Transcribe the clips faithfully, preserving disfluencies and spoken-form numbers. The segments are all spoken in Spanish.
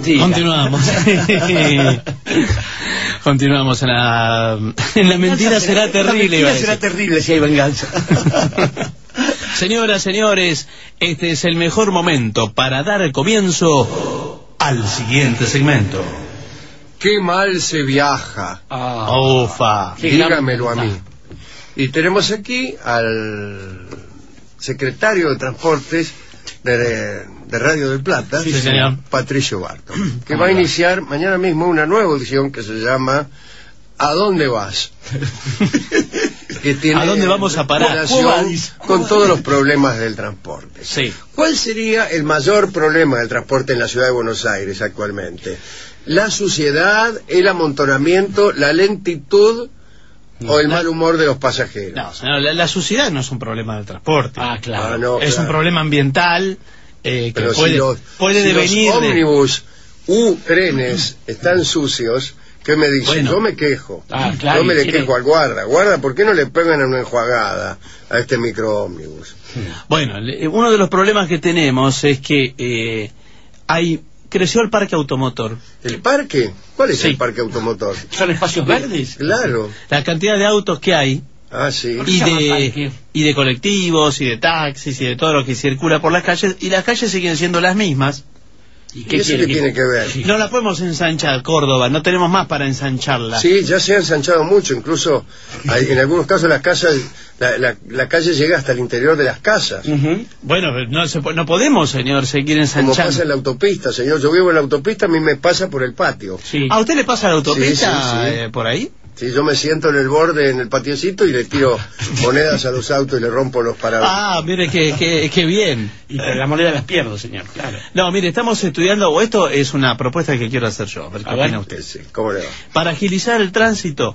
mentira. Continuamos. Continuamos en la... En la mentira será terrible. La mentira será terrible si hay venganza. Señoras, señores, este es el mejor momento para dar comienzo al siguiente segmento. Qué mal se viaja. Ah, Ufa. Dígamelo a mí. Y tenemos aquí al secretario de Transportes de, de Radio del Plata, Sí, señor. Patricio Barto, que va a iniciar mañana mismo una nueva edición que se llama ¿A dónde vas? Que tiene ¿A dónde vamos a parar? relación con todos los problemas del transporte. Sí. ¿Cuál sería el mayor problema del transporte en la ciudad de Buenos Aires actualmente? ¿La suciedad, el amontonamiento, la lentitud o el la... mal humor de los pasajeros? No, señor, la, la suciedad no es un problema del transporte. Ah, claro. Ah, no, es claro. un problema ambiental eh, que Pero puede, si los, puede si devenir los de... ómnibus u trenes están sucios, ¿qué me dicen? Bueno. Yo me quejo. Ah, claro, Yo me le tiene... quejo al guarda. Guarda, ¿por qué no le pegan una enjuagada a este microómnibus? Bueno, uno de los problemas que tenemos es que eh, hay creció el parque automotor. ¿El parque? ¿Cuál es Sí. el parque automotor? ¿Son espacios verdes? Claro. La cantidad de autos que hay Ah, sí. ¿Por qué y se llama de, parque? y de colectivos y de taxis y de todo lo que circula por las calles, y las calles siguen siendo las mismas. ¿Y ¿Y qué eso quiere qué tiene que ver? Sí. No la podemos ensanchar, Córdoba, no tenemos más para ensancharla. Sí, ya se ha ensanchado mucho, incluso hay- en algunos casos las casas, la, la, la calle llega hasta el interior de las casas. Ujú. Bueno, no, se, po- no podemos, señor, seguir Como ensanchando. pasa en la autopista, señor. Yo vivo en la autopista, a mí me pasa por el patio. Sí. ¿A usted le pasa la autopista Sí, sí, sí. eh, por ahí? Sí, yo me siento en el borde, en el patiecito, y le tiro monedas a los autos y le rompo los paraguas. Ah, mire, qué, qué, qué bien. Y pero la moneda las pierdo, señor, claro. No, mire, estamos estudiando, o esto es una propuesta que quiero hacer yo, a ver qué A ver. opina usted. Sí, ¿cómo le va? Para agilizar el tránsito,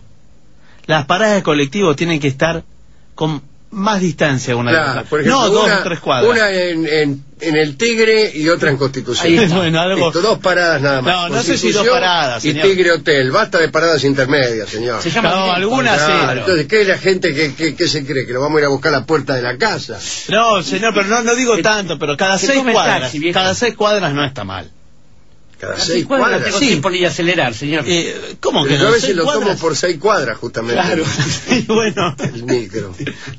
las paradas de colectivo tienen que estar con más distancia una de Claro, otra. por ejemplo, No, dos una, o tres cuadras. una en, en, en el Tigre y otra en Constitución. Ahí está. Bueno, algo- Listo, dos paradas nada más. No, no sé si dos Constitución paradas, y señor. Tigre Hotel. Basta de paradas intermedias, señor. Se llama No, directo. algunas sí. Claro, pero- entonces, ¿qué es la gente que, que, que se cree? ¿Que lo vamos a ir a buscar a la puerta de la casa? No, señor, pero no, no digo tanto, pero cada que seis tome cuadras, taxi, viejo. cada seis cuadras no está mal. Cada Así, seis ¿cuándo no cuadras. tengo Sí. tiempo ni de acelerar, señor? Eh, ¿Cómo que Yo no? a veces ¿Seis lo cuadras? tomo por seis cuadras, justamente. Claro. Sí, bueno, El micro.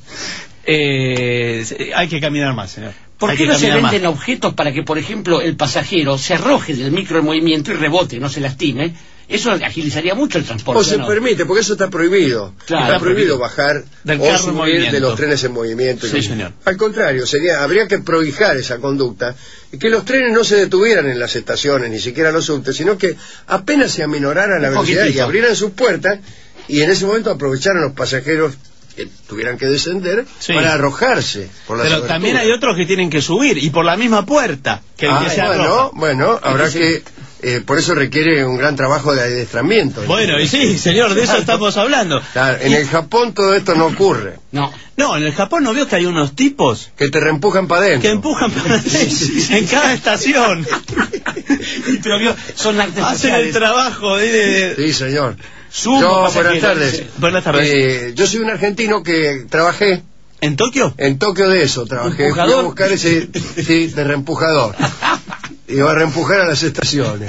eh, hay que caminar más, señor. ¿Por Hay qué que no se caminar venden más. objetos para que, por ejemplo, el pasajero se arroje del micro en movimiento y rebote, no se lastime? Eso agilizaría mucho el transporte. O se ¿no? permite, porque eso está prohibido. Claro. Está prohibido bajar Del o carro en subir movimiento. de los trenes en movimiento. Sí, señor. Al contrario, sería habría que prohijar esa conducta y que los trenes no se detuvieran en las estaciones, ni siquiera los subtes, sino que apenas se aminoraran la Un velocidad y poquitito. abrieran sus puertas y en ese momento aprovecharan los pasajeros que tuvieran que descender Sí. para arrojarse por las Pero aberturas. también hay otros que tienen que subir, y por la misma puerta que el Ah, que se bueno, arroja. bueno, habrá que... eh, por eso requiere un gran trabajo de adiestramiento. Bueno, y sí, señor, de eso estamos hablando. Claro, en el Japón todo esto no ocurre. No. No, en el Japón no veo que hay unos tipos Que te reempujan para adentro. que empujan para en cada estación. Pero vio, son artes Hacen el marciales. trabajo de... de- Sí, señor. Sumo Yo, pasajero, buenas tardes. dice. Buenas tardes. Eh, yo soy un argentino que trabajé ¿En Tokio? en Tokio de eso. Trabajé. Fui a ¿Empujador? buscar ese, sí, de reempujador. Iba a reempujar a las estaciones.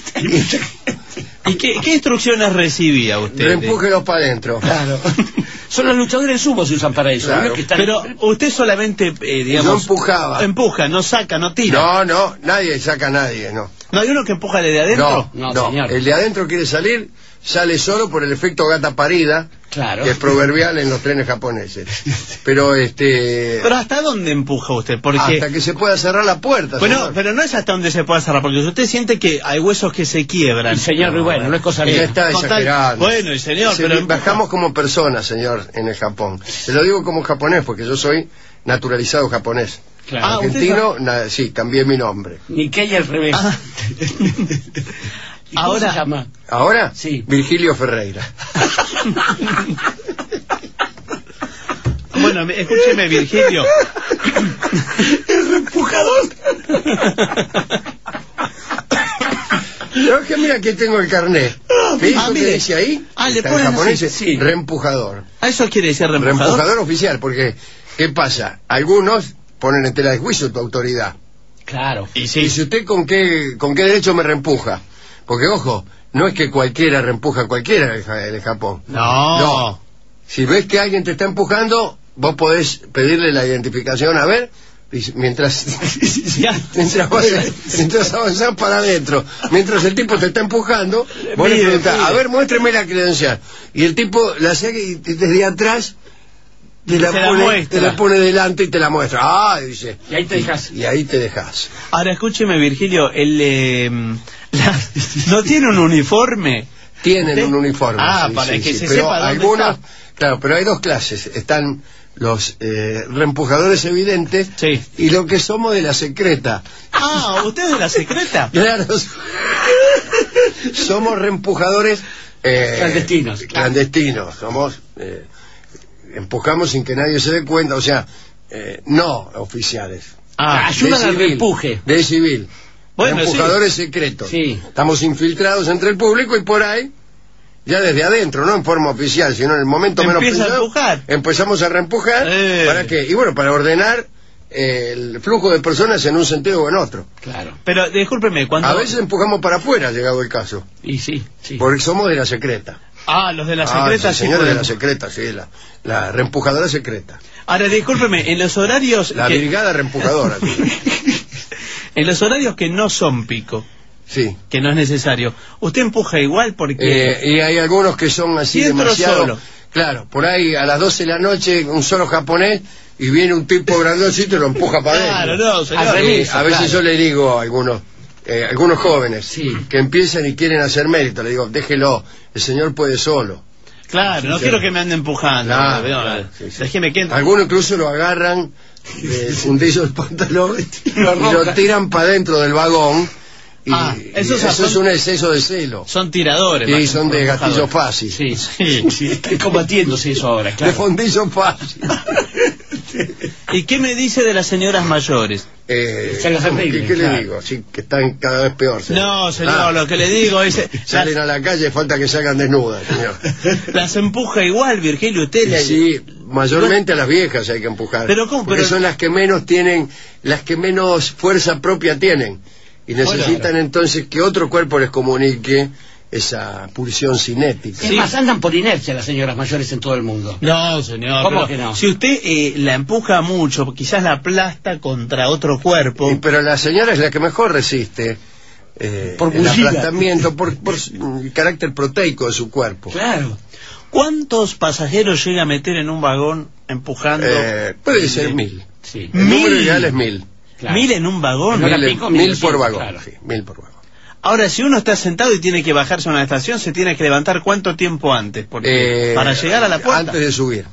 ¿Y qué, qué instrucciones recibía usted? Reempújelos para adentro. Claro. Son los luchadores sumo se usan para eso. Claro. ¿no? Que están- Pero usted solamente, eh, digamos... Yo empujaba. Empuja, no saca, no tira. No, no, nadie saca a nadie, no. ¿No hay uno que empuja desde adentro? No, No, no. señor. El de adentro quiere salir, sale solo por el efecto gata parida, Claro. que es proverbial en los trenes japoneses. Pero este... Pero ¿hasta dónde empuja usted? Porque... hasta que se pueda cerrar la puerta. Bueno, señor. pero no es hasta donde se pueda cerrar, porque si usted siente que hay huesos que se quiebran... El señor, bueno, no es cosa Ya mía. está Con tal- exagerando. Bueno, y señor, Se- pero empuja. bajamos como personas, señor, en el Japón. Se lo digo como japonés, porque yo soy naturalizado japonés. Claro. Ah, Argentino, na- sí, cambié mi nombre. Nikkei al revés. Ah. ¿Y cómo Ahora- se llama? ¿Ahora? Sí. Virgilio Ferreira. Bueno, escúcheme, Virgilio. El reempujador. Yo es que mira que tengo el carnet. ¿Ves ah, lo que mire. dice ahí? Ah, le Está en ponen japonés, así, sí. Reempujador. ¿A eso quiere decir reempujador? Reempujador oficial, porque ¿qué pasa? Algunos ponen en tela de juicio tu autoridad. Claro. Y Y sí, si usted con qué, con qué derecho me reempuja. Porque, ojo, no es que cualquiera reempuja a cualquiera en Japón. no. No. Si ves que alguien te está empujando, vos podés pedirle la identificación, a ver, y mientras mientras, vas, mientras avanzás para adentro, mientras el tipo te está empujando, vos le Mire, preguntás, mire. a ver, muéstreme la credencial. Y el tipo la hace y desde atrás te la, Se la pone, muestra. te la pone delante y te la muestra. Ah, dice. Y ahí te dejas. Y ahí te dejas. Ahora escúcheme, Virgilio, el, eh, la- ¿no tiene un uniforme? Tienen ¿Usted? un uniforme. Ah, sí, para sí, que sí. se Pero sepa dónde algunos, está. claro, pero hay dos clases. Están los eh, reempujadores evidentes Sí. y lo que somos de la secreta. Ah, ¿usted es de la secreta? Claro, somos reempujadores eh, Clandestinos, claro. clandestinos. Somos eh, empujamos sin que nadie se dé cuenta, o sea, eh, no oficiales. Ah, ayudan De al civil, reempuje. De civil. Bueno, Empujadores secretos. Sí. Estamos infiltrados entre el público y por ahí, ya desde adentro, no en forma oficial, sino en el momento menos Empieza a pensado, empujar. empezamos a reempujar. Eh. ¿Para qué? Y bueno, para ordenar eh, el flujo de personas en un sentido o en otro. Claro. pero discúlpeme, cuando... A veces empujamos para afuera, llegado el caso, Y sí, sí. porque somos de la secreta. Ah, los de la Ah, secreta sí, sí señores de la podemos. secreta, sí, la, la reempujadora secreta. Ahora, discúlpeme, en los horarios... La que... brigada reempujadora. En los horarios que no son pico, Sí. que no es necesario, ¿usted empuja igual porque... Eh, y hay algunos que son así Y entro demasiado... solo. Claro, por ahí a las doce de la noche un solo japonés y viene un tipo grandocito y lo empuja para Claro, adentro. no, señor. Al revés. Eh, Eso, a veces claro. yo le digo a algunos, eh, algunos jóvenes Sí. que empiezan y quieren hacer mérito, le digo, déjelo, el señor puede solo. Claro, no Sí, quiero sí. que me ande empujando. Claro, no, claro, sí, sí. Déjeme que... Algunos incluso lo agarran del fundillo del pantalón y Lo lo arrojan. tiran para dentro del vagón. Y, Ah, y esos eso son- es un exceso de celo. Son tiradores. Y más son que de gatillo empujadores. fácil. Sí, Sí. sí. Está combatiéndose eso ahora, De claro. fundillo fácil. ¿Y qué me dice de las señoras mayores? Eh, Se las ¿qué, arreglen, qué le claro. digo? Sí, que están cada vez peor. señor. No, señor, Ah, lo que le digo es... Salen Las, a la calle, falta que salgan desnudas, señor. las empuja igual, Virgilio, usted... Y le- sí, mayormente a las viejas hay que empujar. Pero ¿cómo? Porque Pero- son las que menos tienen, las que menos fuerza propia tienen. Y necesitan Bueno. entonces que otro cuerpo les comunique esa pulsión cinética. Es Sí. más, andan por inercia las señoras mayores en todo el mundo. No, señor. ¿Cómo pero que no? Si usted eh, la empuja mucho, quizás la aplasta contra otro cuerpo... Y- pero la señora es la que mejor resiste eh, Por el bullida. aplastamiento, por, por su- el carácter proteico de su cuerpo. Claro. ¿Cuántos pasajeros llega a meter en un vagón empujando? Eh, puede ser mil. Sí. El número Mil. ideal es mil. Claro. ¿Mil en un vagón? No la Mil, pico, mil mil por doscientos, vagón, claro. sí, mil por vagón. Ahora, si uno está sentado y tiene que bajarse a una estación, se tiene que levantar ¿cuánto tiempo antes? Porque Eh, para llegar a la puerta... Antes de subir.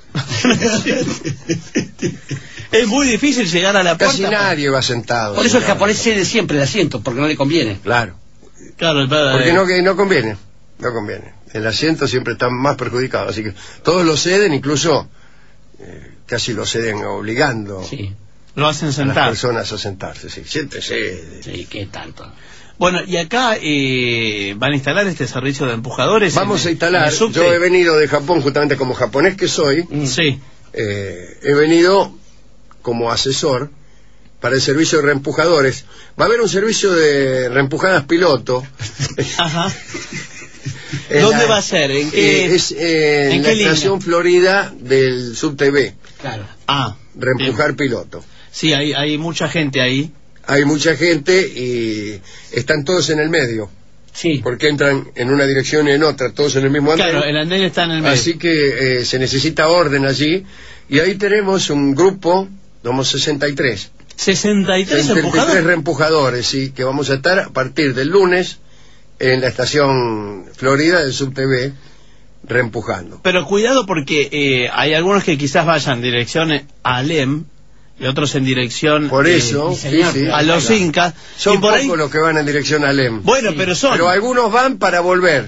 Es muy difícil llegar a la puerta. Casi nadie va sentado. Por eso el señor. japonés cede siempre el asiento, porque no le conviene. Claro. Claro, el Porque no, que no conviene. No conviene. El asiento siempre está más perjudicado. Así que todos lo ceden, incluso eh, casi lo ceden obligando Sí, lo hacen a las sentar. personas a sentarse. Sí, siéntese. sí, qué tanto. Bueno, y acá eh, van a instalar este servicio de empujadores. Vamos en- a instalar. en el subte. Yo he venido de Japón justamente como japonés que soy. Mm. Sí. Eh, he venido como asesor para el servicio de reempujadores. Va a haber un servicio de reempujadas piloto. Ajá. En ¿Dónde la- va a ser? ¿En qué- eh, es eh, en, en la qué línea? estación Florida del subte B. Claro. Ah. Reempujar bien. piloto. Sí, hay, hay mucha gente ahí. Hay mucha gente y están todos en el medio, Sí. porque entran en una dirección y en otra, todos en el mismo andén. Claro, el andén está en el medio. Así que eh, se necesita orden allí. Y ahí tenemos un grupo, somos sesenta y tres. sesenta y tres sesenta y tres empujadores. reempujadores, sí, que vamos a estar a partir del lunes en la estación Florida del subte B, reempujando. Pero cuidado porque eh, hay algunos que quizás vayan en dirección a Alem y otros en dirección Por eh, eso, mi sí, señor, sí, a los claro. incas. Son y por pocos ahí... los que van en dirección a Alem. Bueno, Sí. pero son... Pero algunos van para volver.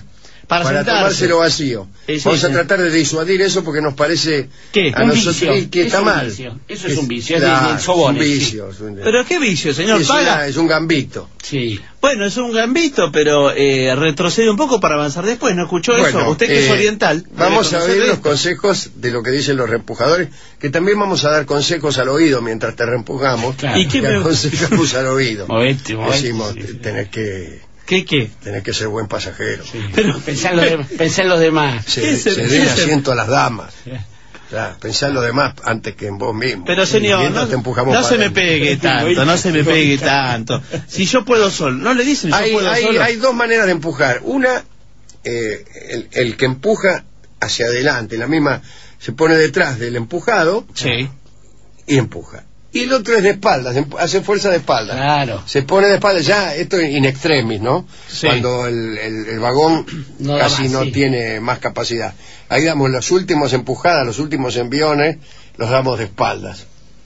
Para, para sentarse. tomárselo vacío. Sí, sí, Vamos sí. a tratar de disuadir eso porque nos parece ¿Qué? a Un nosotros vicio. que está Es un mal. vicio. Eso es un vicio, es claro, de- de sobones, es un sí. vicio. es un- Pero qué vicio, señor. es, Paga. una- es un gambito. Sí. Bueno, es un gambito, pero eh, retrocede un poco para avanzar después. ¿No escuchó eso? Bueno, Usted que es eh, oriental. Vamos debe a ver conocer los esto. consejos de lo que dicen los reempujadores, que también vamos a dar consejos al oído mientras te reempujamos. Claro. ¿Y qué que me- aconsejamos al oído. Movete, movete, Decimos, sí, sí. tenés que ¿Qué, qué? tenés que ser buen pasajero. Sí. Pero- Pensá en los de- pensá en los demás. Se, ¿Qué se- ceder qué se- asiento a las damas. Sí. Claro, pensá en lo demás antes que en vos mismo. Pero Y señor, mientras no, te empujamos no para se me adentro. pegue tanto, no se me pegue tanto. Si yo puedo solo, ¿no le dicen yo Hay, puedo hay, solo? hay dos maneras de empujar. Una, eh, el, el que empuja hacia adelante, la misma, se pone detrás del empujado Sí. y empuja. Y el otro es de espaldas, empu- hace fuerza de espaldas. Claro. Se pone de espaldas, ya, esto es in extremis, ¿no? Sí. Cuando el, el- el vagón No da casi más, no sí. tiene más capacidad. Ahí damos las últimas empujadas, los últimos enviones, los damos de espaldas.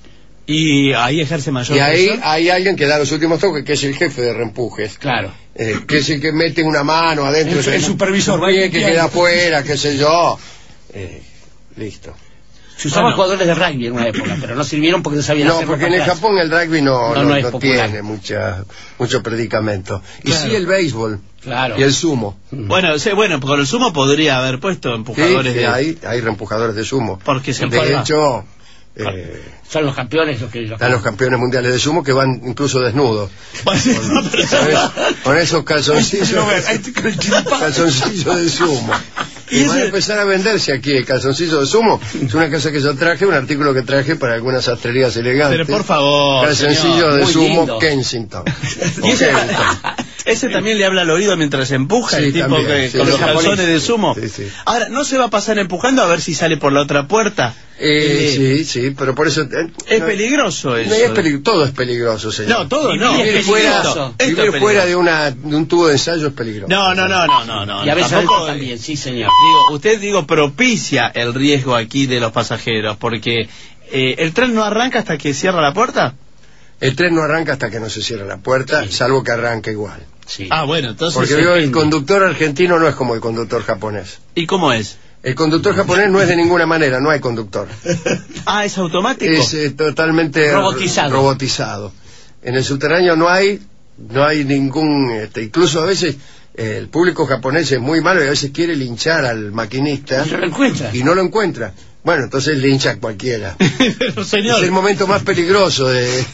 Y ahí ejerce mayor Y ahí presión. hay alguien que da los últimos toques, que es el jefe de reempujes. Claro. Eh, que es el que mete una mano adentro, El- el se- supervisor, un pie va que limpiando. queda afuera, qué sé yo. Eh, listo. Se usaban Bueno. jugadores de rugby en una época, pero no sirvieron porque no sabían No, hacerlo porque en el para atrás. Japón el rugby no, No, no, no es no popular. tiene mucha, mucho predicamento. Y Claro. sí el béisbol Claro. y el sumo. Bueno, sí, bueno, con el sumo podría haber puesto Sí, empujadores sí, de... hay, hay reempujadores de sumo. Porque se De empuja. hecho, eh, Son los campeones los que... Los están los campeones mundiales de sumo que van incluso desnudos. No, pero- ¿Sabes? Con esos calzoncillos, calzoncillos de sumo. Y Y van a ese- empezar a venderse aquí el calzoncillo de sumo. Es una cosa que yo traje, un artículo que traje para algunas sastrerías elegantes. Pero por favor, Calzoncillo señor, de muy sumo lindo. Kensington. Y ese, Kensington. ese también le habla al oído mientras empuja, Sí, el tipo también, que sí, con los los calzones japoneses. de sumo. Sí, sí. Ahora, ¿no se va a pasar empujando a ver si sale por la otra puerta? Eh, Eh, sí, sí, pero por eso... eh, Es no- peligroso eso. no, es peli- todo es peligroso, señor. No, todo no. Vivir Vivir es fuera, peligroso. Esto es vivir fuera peligroso. de, una, de un tubo de ensayo es peligroso. No, no, no, no, no, no. Y a veces tampoco- también, sí, señor. Digo, usted, digo, propicia el riesgo aquí de los pasajeros, porque eh, el tren no arranca hasta que cierra la puerta. El tren no arranca hasta que no se cierra la puerta, Sí. salvo que arranque igual. Sí. Ah, bueno, entonces... Porque veo, el depende. conductor argentino no es como el conductor japonés. ¿Y cómo es? El conductor japonés no es de ninguna manera, no hay conductor. Ah, ¿es automático? Es eh, totalmente Robotizado. ro- robotizado. En el subterráneo no hay, no hay ningún, este, incluso a veces eh, el público japonés es muy malo y a veces quiere linchar al maquinista Y no lo encuentra. y no lo encuentra. Bueno, entonces lincha a cualquiera. Pero, señor... Es el momento más peligroso de,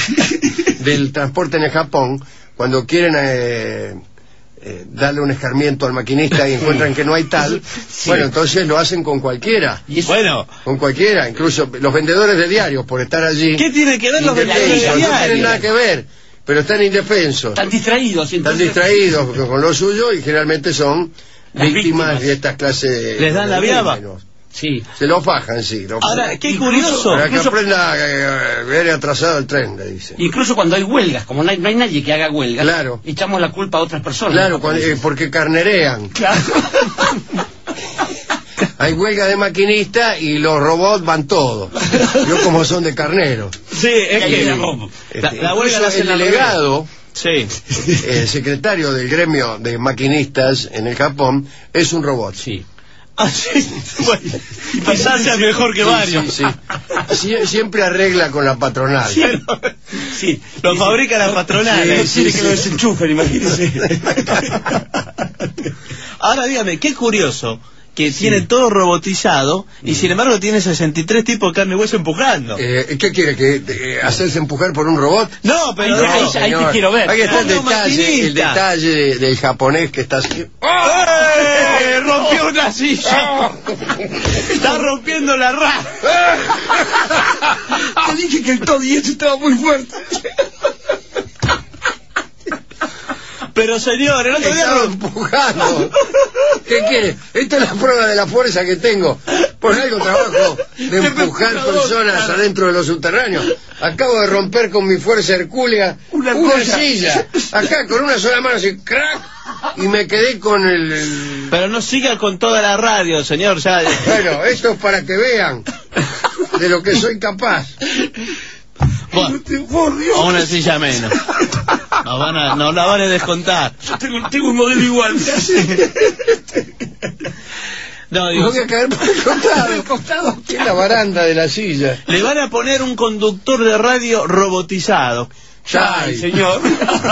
del transporte en el Japón, cuando quieren eh, eh, darle un escarmiento al maquinista y encuentran que no hay tal. Bueno, entonces lo hacen con cualquiera. Y eso- Bueno, Con cualquiera, incluso los vendedores de diarios, por estar allí. ¿qué tiene que ver los vendedores de indefensos, no tienen diario? nada que ver, pero están indefensos. están distraídos. Están entonces- distraídos con, con lo suyo y generalmente son Las víctimas, víctimas. de estas clases de... Les dan la de viaba. fenómenos. Sí. Se lo fajan, sí. Lo Ahora, fajan. qué Incluso- curioso. Para que incluso- aprenda a ver atrasado el tren, le dicen. Incluso cuando hay huelgas, como no hay, no hay nadie que haga huelgas, Claro. echamos la culpa a otras personas. Claro, ¿no? cuando- eh, porque carnerean. Claro. Hay huelga de maquinistas y los robots van todos. Yo como son de carneros. Sí, es Ahí que... la robo. La, la huelga Incluso la hacen el al delegado, revés. Sí. el secretario del gremio de maquinistas en el Japón, es un robot. Sí. Ah, sí. Bueno, quizás sea mejor que Sí, varios. sí, sí. Sie- Siempre arregla con la patronal. Pero- Sí. Lo Dice- fabrica la patronal. Sí, ¿eh? sí, Quiere sí. que lo desenchufen, imagínese. Ahora dígame, qué curioso que tiene todo robotizado y sin embargo tiene sesenta y tres tipos de carne y hueso empujando. Eh, ¿Qué quiere? que eh, ¿Hacerse empujar por un robot? No, pero Ahí- digo, ahí- ahí Señor, te quiero ver. Ahí está el Como detalle, maquinista. el detalle de- del japonés que está así. ¡Eh! ¡Rompió una silla! ¡Está rompiendo la ra! Te dije que el todo y esto estaba muy fuerte. Pero señor, el otro día Estaba rompió... empujando. ¿Qué quiere? Esta es la prueba de la fuerza que tengo. Por algo trabajo de empujar personas adentro de los subterráneos. Acabo de romper con mi fuerza hercúlea Una una, cosa. silla. Acá con una sola mano así, crack. Y me quedé con el... el- Pero no siga con toda la radio, señor, ya... Bueno, esto es para que vean de lo que soy capaz. Bueno, Por Dios. a una silla menos. Nos, van a, nos la van a descontar. Yo tengo, tengo un modelo igual. No, Me digo, voy a caer por el costado. costado. En la baranda de la silla. le van a poner un conductor de radio robotizado. Ay, señor.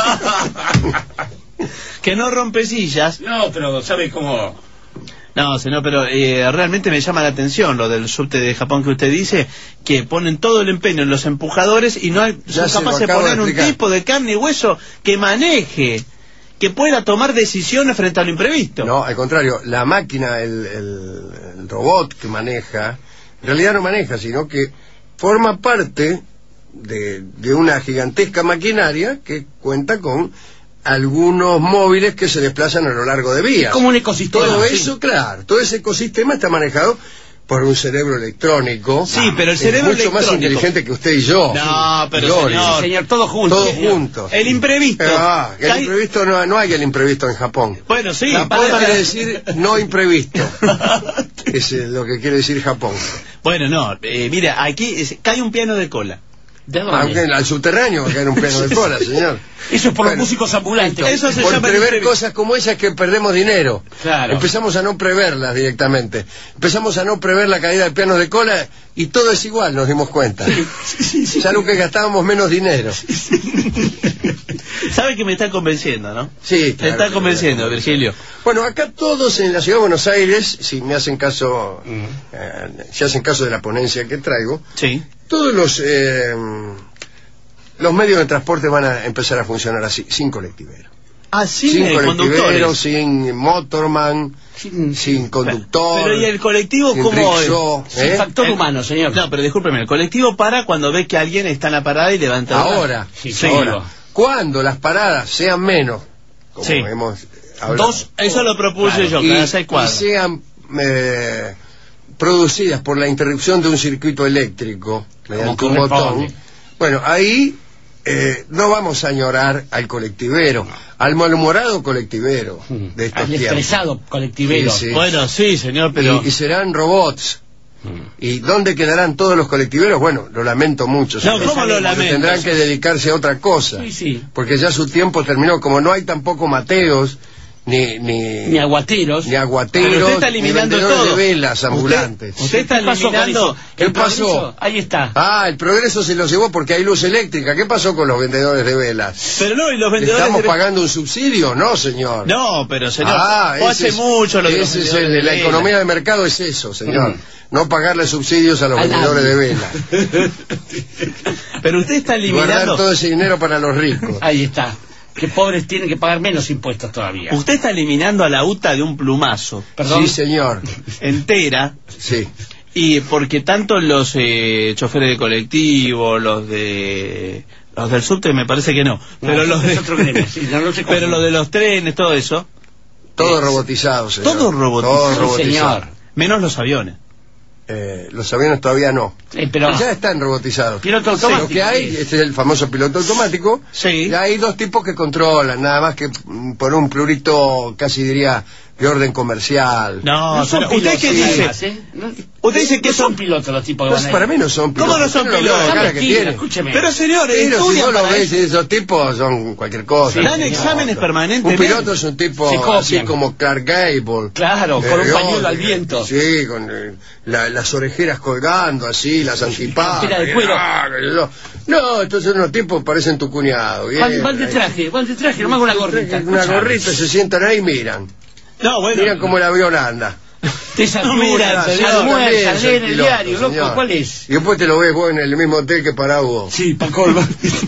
Que no rompe sillas. No, pero ¿sabe cómo? No, señor, pero eh, realmente me llama la atención lo del subte de Japón que usted dice, que ponen todo el empeño en los empujadores y no hay, Ya son se lo capaces de acabo de poner un explicar. tipo de carne y hueso que maneje, que pueda tomar decisiones frente a lo imprevisto. No, al contrario, la máquina, el, el, el robot que maneja, en realidad no maneja, sino que forma parte de, de una gigantesca maquinaria que cuenta con algunos móviles que se desplazan a lo largo de vías. Como un ecosistema. Todo sí. eso, claro, todo ese ecosistema está manejado por un cerebro electrónico. Sí, pero el Es cerebro mucho más electrónico- inteligente que usted y yo. No, pero Gloria. señor, Sí, señor, todo junto. Todos señor. juntos. el imprevisto. Ah, el Cae- imprevisto no, no hay el imprevisto en Japón. Bueno, sí. Japón para- quiere decir no imprevisto. Es eh, lo que quiere decir Japón. Bueno, no, eh, mira, aquí es- cae un piano de cola. ¿De dónde? Aunque al subterráneo va a caer un piano de cola, señor. Eso es por Bueno, los músicos ambulantes. Eso se Por llama prever imprevisto. cosas como esas que perdemos dinero. Claro. Empezamos a no preverlas directamente. Empezamos a no prever la caída de pianos de cola y todo es igual, nos dimos cuenta. Salvo que gastábamos menos dinero. Sabe que me está convenciendo, ¿no? Sí, Me claro, está que- convenciendo, Virgilio. Bueno, acá todos en la ciudad de Buenos Aires, si me hacen caso, eh, si hacen caso de la ponencia que traigo, Sí. todos los eh, los medios de transporte van a empezar a funcionar así, sin colectivero. Ah, sí, sin eh, colectivero, conductores. sin motorman, Sin, sin conductor. Pero ¿y el colectivo sin cómo es? rickshaw, sin ¿eh? factor El- humano, señor. No, pero discúlpeme, el colectivo para cuando ve que alguien está en la parada y levanta el brazo. Ahora, Sí, Sí. ahora, cuando las paradas sean menos, como Sí. hemos hablado, Dos, Eso lo propuse Claro. yo, y, cada seis y cuadras. sean eh, producidas por la interrupción de un circuito eléctrico mediante un corresponde. botón, bueno, ahí eh, no vamos a añorar al colectivero, al malhumorado colectivero de estos Al tiempos. expresado colectivero. Sí, sí. Bueno, sí, señor, pero... Y, y serán robots. ¿Y dónde quedarán todos los colectiveros? Bueno, lo lamento mucho. No, señor. ¿cómo lo Porque lamento? Tendrán que dedicarse a otra cosa. Sí, sí. Porque ya su tiempo terminó. Como no hay tampoco Mateos, ni, ni, Ni aguateros. ni aguateros, Pero usted está ni eliminando vendedores todo. de velas ambulantes. Usted, usted está ¿Qué pasó con eliminando... eso? ¿Qué El pasó? progreso, ahí está. Ah, el progreso se lo llevó porque hay luz eléctrica. ¿Qué pasó con los vendedores de velas? Pero no, y los ¿Le vendedores... estamos de- pagando un subsidio? No, señor. No, pero señor, Ah, o ese hace es- mucho lo de los ese es vendedores el de la vela. economía de mercado, es eso, señor. Mm. No pagarle subsidios a los A vendedores nadie. de velas. Pero usted está Guardar eliminando... todo ese dinero para los ricos. Ahí está. Que pobres tienen que pagar menos impuestos todavía. Usted está eliminando a la U T A de un plumazo, Perdón. Sí, señor. entera, Sí. y porque tanto los eh, choferes de colectivo, los de... Los del subte me parece que no, pero No, los es de... otro gremio, sí, no, no se pero confunde. lo de los trenes, todo eso, Todo Es- robotizado, señor. todo robotizado. Todo Sí, robotizado. señor. menos los aviones. Eh, los aviones todavía no. Sí, pero Ya están robotizados. piloto Sí, automático. lo que hay, este es el famoso piloto automático. Sí. Y hay dos tipos que controlan, nada más que mm, por un plurito, casi diría, de orden comercial. No, No son pero ¿usted pilotos, qué dice? además, ¿eh? No- Usted dice que no son son... pilotos los tipos que Pues van ahí. para mí no son pilotos. ¿Cómo no son Usted lo vio la pilotos? cara Ah, que mentira, tienen. escúcheme. Pero señores, Pero si estudian vos lo para ves, eso. esos tipos son cualquier cosa. Sí, Dan señor. exámenes Un permanentemente. piloto es un tipo Se copian. así como Clark Gable. Claro, con un Eh, pañuelo oh, al viento. Sí, con eh, la- las orejeras colgando así, las antipadas. Campera de cuero. No, estos son unos tipos que parecen tu cuñado. bien, Van, van de ahí. traje, van de traje, nomás con una gorrita. Una escuchame. gorrita, se sientan ahí y miran. No, bueno. Miran cómo la vio Holanda. Te satura, Mira, te señor, almuerza, también lee soy en el piloto, diario, loco, señor. ¿cuál es? Y después te lo ves vos en el mismo hotel que para vos. Sí, pa' colmo.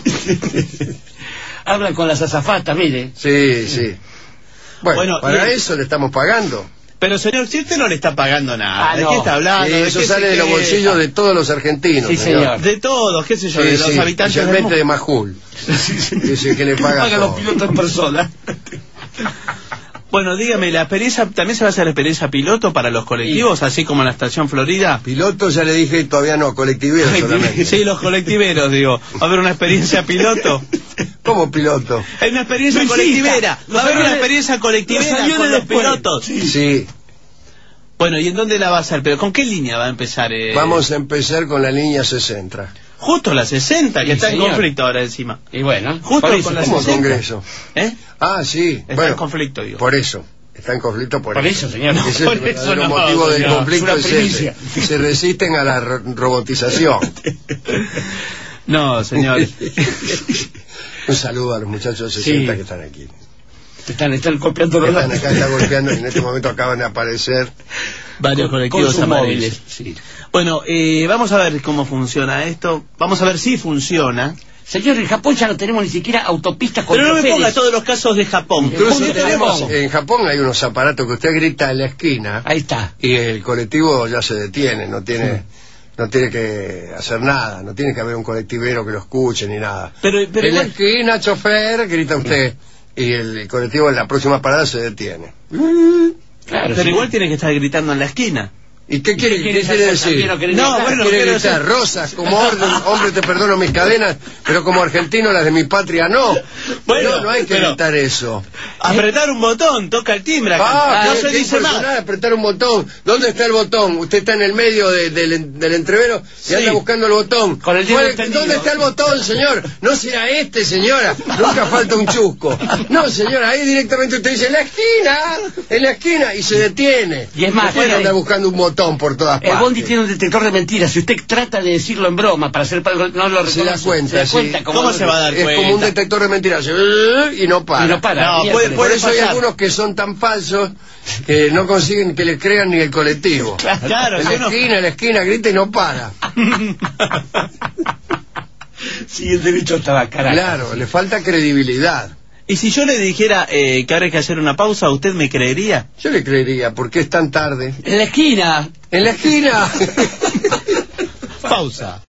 Hablan con las azafatas, mire. Sí, sí. Bueno, Bueno, para y- eso le estamos pagando. Pero señor, si usted no le está pagando nada, Ah, ¿de no. qué está hablando? Sí, ¿De eso qué sale se de los queja? bolsillos de todos los argentinos. Sí, señor. De todos, qué sé yo, Sí, de los sí, habitantes del especialmente mundo. de Majul. Dice que le paga Pagan los todo. pilotos en persona. Bueno, dígame, ¿la experiencia también se va a hacer la experiencia piloto para los colectivos, así como en la estación Florida? Piloto ya le dije, todavía no, colectivero solamente. Sí, los colectiveros, digo. ¿Va a haber una experiencia piloto? ¿Cómo piloto? Hay una experiencia No insista. colectivera. Los Va a haber una aviones- experiencia los colectivera aviones con los después. pilotos. Sí, Bueno, ¿y en dónde la va a hacer? ¿Pero con qué línea va a empezar? eh? vamos a empezar con la línea sesenta. Justo la sesenta, que Sí, está en señor. conflicto ahora encima. Y bueno, Justo por eso, con la ¿Cómo sesenta. congreso? ¿Eh? Ah, sí. Está bueno, en conflicto, digo. por eso. está en conflicto por, por eso, señor. Ese es por el eso verdadero no, motivo del señor. conflicto Es es una ese. primicia. Se resisten a la ro- robotización. No, señor. Un saludo a los muchachos de sesenta Sí. que están aquí. Están, están golpeando los Están acá, están golpeando y en este momento acaban de aparecer. Varios con, colectivos con sus amarillos. móviles. Sí. Bueno, eh, vamos a ver cómo funciona esto. Vamos a ver si funciona. Señor, en Japón ya no tenemos ni siquiera autopistas con Pero no me choferes. ponga todos los casos de Japón. Incluso Porque tenemos, tenemos... en Japón hay unos aparatos que usted grita en la esquina Ahí está. y el colectivo ya se detiene, no tiene no tiene que hacer nada, no tiene que haber un colectivero que lo escuche ni nada. Pero, pero en la igual- esquina, chofer, grita usted y el colectivo en la próxima parada se detiene. Claro, pero sí. igual tiene que estar gritando en la esquina. ¿Y qué quiere, ¿Qué qué quieres quiere hacer decir? también? ¿No querés No, gritar? bueno, Quiere quiero gritar decir- rosas como orden, hombre te perdono mis cadenas, pero como argentino las de mi patria no. Bueno, no, no hay que pero- gritar eso. Apretar un botón, toca el timbre acá. Ah, no qué- se qué dice más. impersonal, apretar un botón. ¿Dónde está el botón? Usted está en el medio de- del, del entrevero y Sí. anda buscando el botón. Con el dedo ¿Cuál- extendido. ¿Dónde está el botón, señor? No será este, señora. Nunca falta un chusco. No, señora, ahí directamente usted dice, en la esquina, en la esquina, y se detiene. Y es más, Usted no bueno, anda buscando un botón por todas El partes. Bondi tiene un detector de mentiras. Si usted trata de decirlo en broma para hacer algo, no lo reconoce. Se da cuenta, se da sí. cuenta como ¿Cómo se va a dar Es cuenta? como un detector de mentiras. Y no para. Y no para. No, miércoles. puede- Por puede eso hay pasar. algunos que son tan falsos que no consiguen que le crean ni el colectivo. Claro, En la si uno- esquina, en la esquina, grita y no para. Sí, el derecho estaba carajo. Claro, le falta credibilidad. Y si yo le dijera eh, que ahora hay que hacer una pausa, ¿usted me creería? Yo le creería, ¿por qué es tan tarde? En la esquina. En la esquina. Pausa.